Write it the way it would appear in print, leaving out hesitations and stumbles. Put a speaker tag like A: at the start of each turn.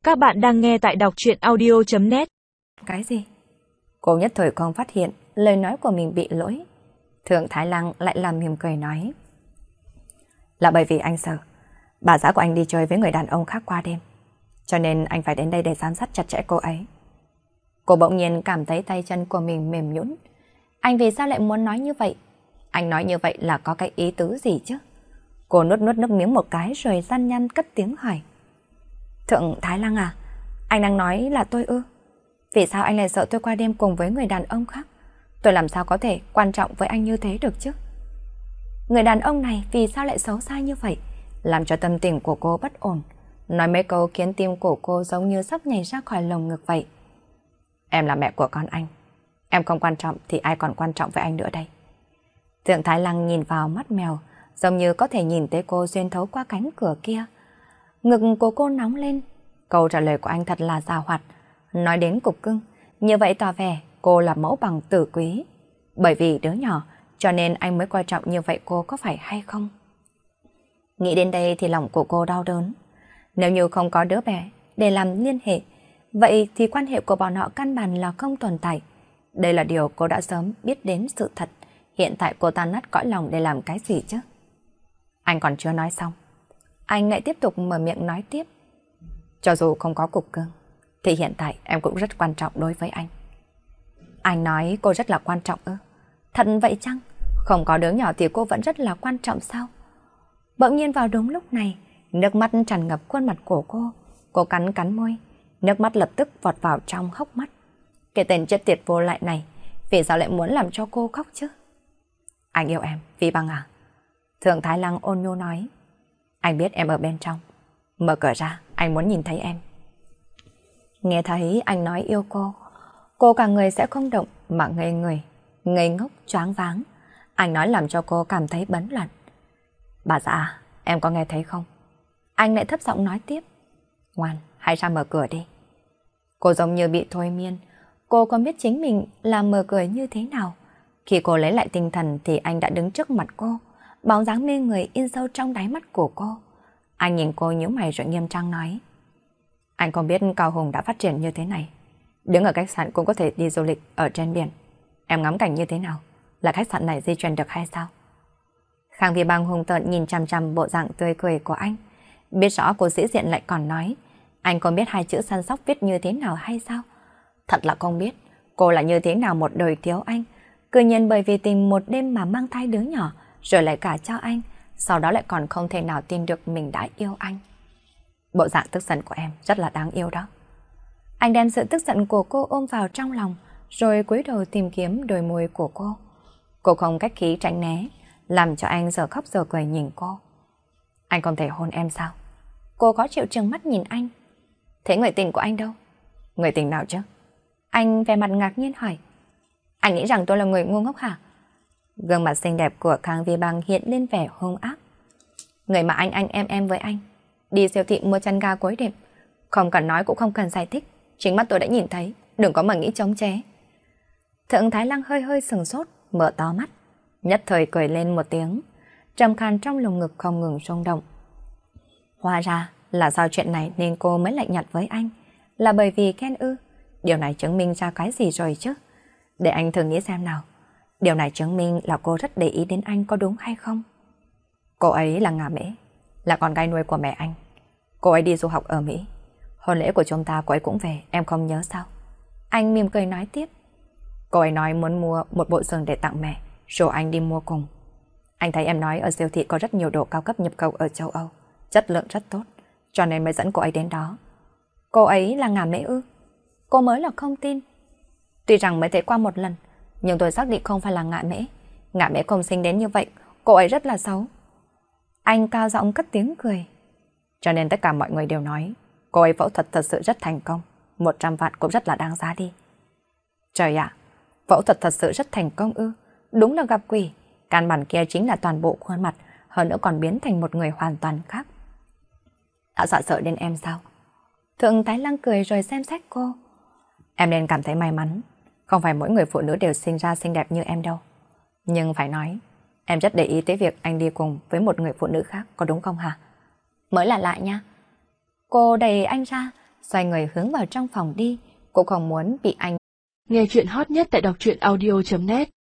A: Các bạn đang nghe tại đọc truyện audio.net.
B: Cái gì? Cô nhất thời không phát hiện lời nói của mình bị lỗi. Thượng Thái Lăng lại làm mỉm cười nói. Là bởi vì anh sợ bà xã của anh đi chơi với người đàn ông khác qua đêm. Cho nên anh phải đến đây để giám sát chặt chẽ cô ấy. Cô bỗng nhiên cảm thấy tay chân của mình mềm nhũn. Anh vì sao lại muốn nói như vậy? Anh nói như vậy là có cái ý tứ gì chứ? Cô nuốt nước miếng một cái rồi gian nhăn cất tiếng hỏi. Thượng Thái Lăng à, anh đang nói là tôi ư? Vì sao anh lại sợ tôi qua đêm cùng với người đàn ông khác? Tôi làm sao có thể quan trọng với anh như thế được chứ? Người đàn ông này vì sao lại xấu xa như vậy? Làm cho tâm tình của cô bất ổn. Nói mấy câu khiến tim của cô giống như sắp nhảy ra khỏi lồng ngực vậy. Em là mẹ của con anh. Em không quan trọng thì ai còn quan trọng với anh nữa đây? Thượng Thái Lăng nhìn vào mắt mèo, giống như có thể nhìn thấy cô xuyên thấu qua cánh cửa kia. Ngực của cô nóng lên. Câu trả lời của anh thật là dào hoạt. Nói đến cục cưng, như vậy tỏ vẻ cô là mẫu bằng tử quý. Bởi vì đứa nhỏ, cho nên anh mới quan trọng như vậy, cô có phải hay không? Nghĩ đến đây thì lòng của cô đau đớn. Nếu như không có đứa bé để làm liên hệ, vậy thì quan hệ của bọn họ căn bản là không tồn tại. Đây là điều cô đã sớm biết đến sự thật. Hiện tại cô ta nát cõi lòng để làm cái gì chứ? Anh còn chưa nói xong. Anh lại tiếp tục mở miệng nói tiếp. Cho dù không có cục cưng, thì hiện tại em cũng rất quan trọng đối với anh. Anh nói cô rất là quan trọng ư? Thật vậy chăng? Không có đứa nhỏ thì cô vẫn rất là quan trọng sao? Bỗng nhiên vào đúng lúc này, nước mắt tràn ngập khuôn mặt của cô. Cô cắn môi, nước mắt lập tức vọt vào trong hốc mắt. Cái tên chết tiệt vô lại này, vì sao lại muốn làm cho cô khóc chứ? Anh yêu em, Vi Băng à? Thượng Thái Lăng ôn nhu nói. Anh biết em ở bên trong. Mở cửa ra, anh muốn nhìn thấy em. Nghe thấy anh nói yêu cô cả người sẽ không động mà ngây người, ngây ngốc, choáng váng. Anh nói làm cho cô cảm thấy bấn loạn. Bà xã, em có nghe thấy không? Anh lại thấp giọng nói tiếp. Ngoan, hãy ra mở cửa đi. Cô giống như bị thôi miên. Cô không biết chính mình là mở cửa như thế nào. Khi cô lấy lại tinh thần thì anh đã đứng trước mặt cô. Bóng dáng mê người in sâu trong đáy mắt của cô. Anh nhìn cô nhíu mày rồi nghiêm trang nói. Anh không biết Cao Hùng đã phát triển như thế này. Đứng ở khách sạn cũng có thể đi du lịch ở trên biển. Em ngắm cảnh như thế nào? Là khách sạn này di chuyển được hay sao? Khang Vi Bang hung tợn nhìn chằm chằm bộ dạng tươi cười của anh. Biết rõ cô sĩ diện lại còn nói. Anh không biết hai chữ săn sóc viết như thế nào hay sao? Thật là không biết cô là như thế nào một đời thiếu anh. Cứ nhiên bởi vì tình một đêm mà mang thai đứa nhỏ, rồi lại cả cho anh, sau đó lại còn không thể nào tin được mình đã yêu anh. Bộ dạng tức giận của em rất là đáng yêu đó. Anh đem sự tức giận của cô ôm vào trong lòng, rồi cúi đầu tìm kiếm đôi môi của cô. Cô không cách khí tránh né, làm cho anh giờ khóc giờ cười nhìn cô. Anh không thể hôn em sao? Cô có chịu trừng mắt nhìn anh. Thế người tình của anh đâu? Người tình nào chứ? Anh vẻ mặt ngạc nhiên hỏi. Anh nghĩ rằng tôi là người ngu ngốc hả? Gương mặt xinh đẹp của Khang Vi Bang hiện lên vẻ hung ác. Người mà anh em với anh đi siêu thị mua chăn ga cuối đêm, không cần nói cũng không cần giải thích, chính mắt tôi đã nhìn thấy, đừng có mà nghĩ chống chế. Thượng Thái Lăng hơi sừng sốt, mở to mắt, nhất thời cười lên một tiếng, trầm khan trong lồng ngực không ngừng rung động. Hóa ra là do chuyện này nên cô mới lạnh nhạt với anh, là bởi vì ghen ư? Điều này chứng minh ra cái gì rồi chứ? Để anh thử nghĩ xem nào. Điều này chứng minh là cô rất để ý đến anh, có đúng hay không? Cô ấy là Ngà Mễ, là con gái nuôi của mẹ anh. Cô ấy đi du học ở Mỹ. Hôn lễ của chúng ta cô ấy cũng về, em không nhớ sao? Anh mỉm cười nói tiếp. Cô ấy nói muốn mua một bộ giường để tặng mẹ, rồi anh đi mua cùng. Anh thấy em nói ở siêu thị có rất nhiều đồ cao cấp nhập khẩu ở châu Âu, chất lượng rất tốt, cho nên mới dẫn cô ấy đến đó. Cô ấy là Ngà Mễ ư? Cô mới là không tin. Tuy rằng mới thấy qua một lần, nhưng tôi xác định không phải là Ngạ Mễ. Ngạ Mễ không xinh đến như vậy, cô ấy rất là xấu. Anh cao giọng cất tiếng cười. Cho nên tất cả mọi người đều nói cô ấy phẫu thuật thật sự rất thành công, 100 vạn cũng rất là đáng giá đi. Trời ạ, phẫu thuật thật sự rất thành công ư? Đúng là gặp quỷ. Căn bản kia chính là toàn bộ khuôn mặt, hơn nữa còn biến thành một người hoàn toàn khác. Đã dọa sợ đến em sao? Thượng Thái Lăng cười rồi xem xét cô. Em nên cảm thấy may mắn. Không phải mỗi người phụ nữ đều sinh ra xinh đẹp như em đâu. Nhưng phải nói, em rất để ý tới việc anh đi cùng với một người phụ nữ khác, có đúng không hả? Mới là lạ nha. Cô đẩy anh ra, xoay người hướng vào trong phòng đi, cũng không muốn bị anh.
A: Nghe chuyện hot nhất tại đọc truyện audio.net